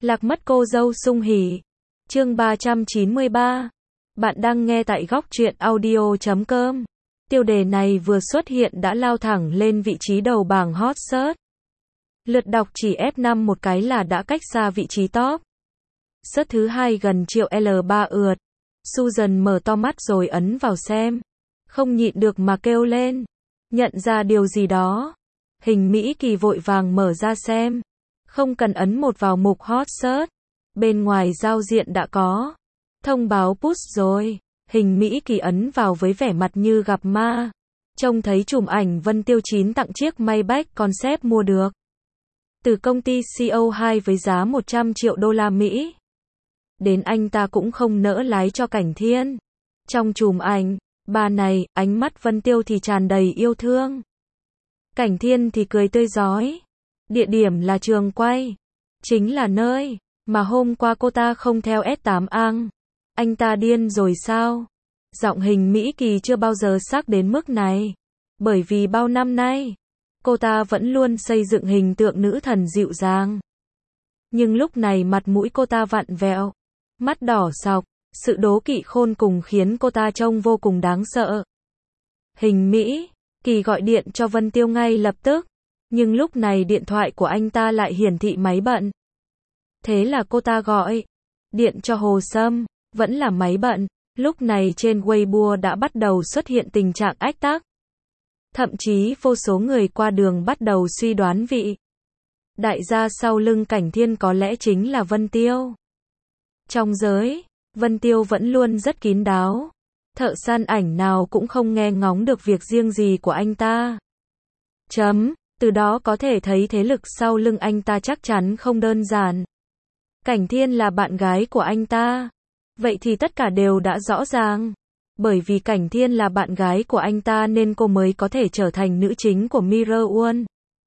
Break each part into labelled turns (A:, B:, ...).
A: Lạc mất cô dâu sung hỉ. Chương 393. Bạn đang nghe tại góc truyện audio.com. Tiêu đề này vừa xuất hiện đã lao thẳng lên vị trí đầu bảng hot search. Lượt đọc chỉ F5 một cái là đã cách xa vị trí top. Search thứ 2 gần triệu L3 ượt. Susan mở to mắt rồi ấn vào xem. Không nhịn được mà kêu lên. Nhận ra điều gì đó. Hình Mỹ Kỳ vội vàng mở ra xem. Không cần ấn một vào mục hot search. Bên ngoài giao diện đã có thông báo push rồi. Hình Mỹ Kỳ ấn vào với vẻ mặt như gặp ma. Trông thấy chùm ảnh Vân Tiêu 9 tặng chiếc Maybach Concept mua được từ công ty CO2 với giá 100 triệu đô la Mỹ. Đến anh ta cũng không nỡ lái cho Cảnh Thiên. Trong chùm ảnh, bà này, ánh mắt Vân Tiêu thì tràn đầy yêu thương. Cảnh Thiên thì cười tươi rói. Địa điểm là trường quay. Chính là nơi mà hôm qua cô ta không theo S8 Ang. Anh ta điên rồi sao? Giọng Hình Mỹ Kỳ chưa bao giờ sắc đến mức này. Bởi vì bao năm nay, cô ta vẫn luôn xây dựng hình tượng nữ thần dịu dàng. Nhưng lúc này mặt mũi cô ta vặn vẹo, mắt đỏ sọc, sự đố kỵ khôn cùng khiến cô ta trông vô cùng đáng sợ. Hình Mỹ Kỳ gọi điện cho Vân Tiêu ngay lập tức, nhưng lúc này điện thoại của anh ta lại hiển thị máy bận. Thế là cô ta gọi điện cho Hồ Sâm, vẫn là máy bận. Lúc này trên Weibo đã bắt đầu xuất hiện tình trạng ách tắc. Thậm chí vô số người qua đường bắt đầu suy đoán vị đại gia sau lưng Cảnh Thiên có lẽ chính là Vân Tiêu. Trong giới, Vân Tiêu vẫn luôn rất kín đáo. Thợ săn ảnh nào cũng không nghe ngóng được việc riêng gì của anh ta. Từ đó có thể thấy thế lực sau lưng anh ta chắc chắn không đơn giản. Cảnh Thiên là bạn gái của anh ta. Vậy thì tất cả đều đã rõ ràng. Bởi vì Cảnh Thiên là bạn gái của anh ta nên cô mới có thể trở thành nữ chính của Mirror One.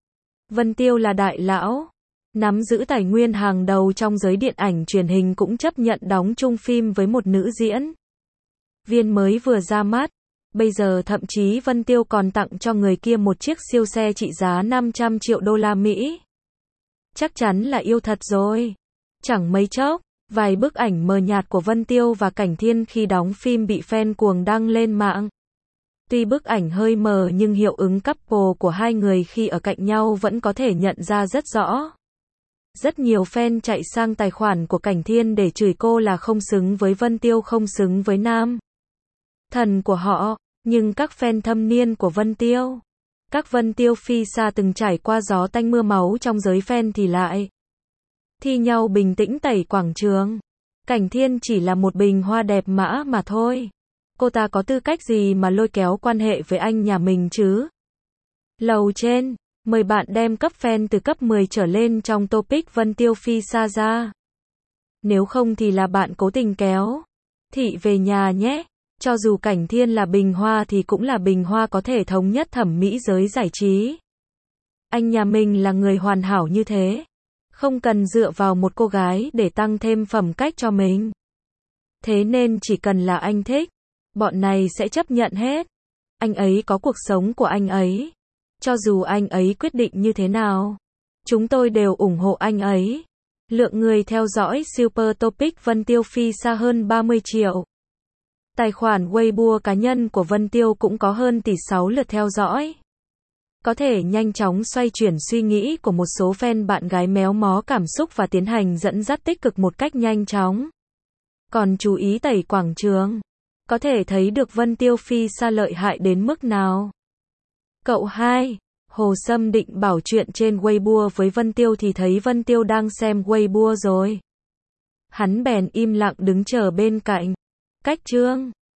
A: Vân Tiêu là đại lão, nắm giữ tài nguyên hàng đầu trong giới điện ảnh truyền hình cũng chấp nhận đóng chung phim với một nữ diễn viên mới vừa ra mắt. Bây giờ thậm chí Vân Tiêu còn tặng cho người kia một chiếc siêu xe trị giá 500 triệu đô la Mỹ. Chắc chắn là yêu thật rồi. Chẳng mấy chốc, vài bức ảnh mờ nhạt của Vân Tiêu và Cảnh Thiên khi đóng phim bị fan cuồng đăng lên mạng. Tuy bức ảnh hơi mờ nhưng hiệu ứng couple của hai người khi ở cạnh nhau vẫn có thể nhận ra rất rõ. Rất nhiều fan chạy sang tài khoản của Cảnh Thiên để chửi cô là không xứng với Vân Tiêu, không xứng với nam thần của họ. Nhưng các fan thâm niên của Vân Tiêu, các Vân Tiêu phi xa từng trải qua gió tanh mưa máu trong giới fan thì lại thi nhau bình tĩnh tẩy quảng trường. Cảnh Thiên chỉ là một bình hoa đẹp mã mà thôi. Cô ta có tư cách gì mà lôi kéo quan hệ với anh nhà mình chứ? Lầu trên, mời bạn đem cấp fan từ cấp 10 trở lên trong topic Vân Tiêu phi xa ra. Nếu không thì là bạn cố tình kéo thị về nhà nhé. Cho dù Cảnh Thiên là bình hoa thì cũng là bình hoa có thể thống nhất thẩm mỹ giới giải trí. Anh nhà mình là người hoàn hảo như thế. Không cần dựa vào một cô gái để tăng thêm phẩm cách cho mình. Thế nên chỉ cần là anh thích, bọn này sẽ chấp nhận hết. Anh ấy có cuộc sống của anh ấy. Cho dù anh ấy quyết định như thế nào, chúng tôi đều ủng hộ anh ấy. Lượng người theo dõi Super Topic Vân Tiêu phi xa hơn 30 triệu. Tài khoản Weibo cá nhân của Vân Tiêu cũng có hơn tỷ 6 lượt theo dõi. Có thể nhanh chóng xoay chuyển suy nghĩ của một số fan bạn gái méo mó cảm xúc và tiến hành dẫn dắt tích cực một cách nhanh chóng. Còn chú ý tẩy quảng trường, có thể thấy được Vân Tiêu phi xa lợi hại đến mức nào. Cậu 2, Hồ Sâm định bảo chuyện trên Weibo với Vân Tiêu thì thấy Vân Tiêu đang xem Weibo rồi. Hắn bèn im lặng đứng chờ bên cạnh. Cách chương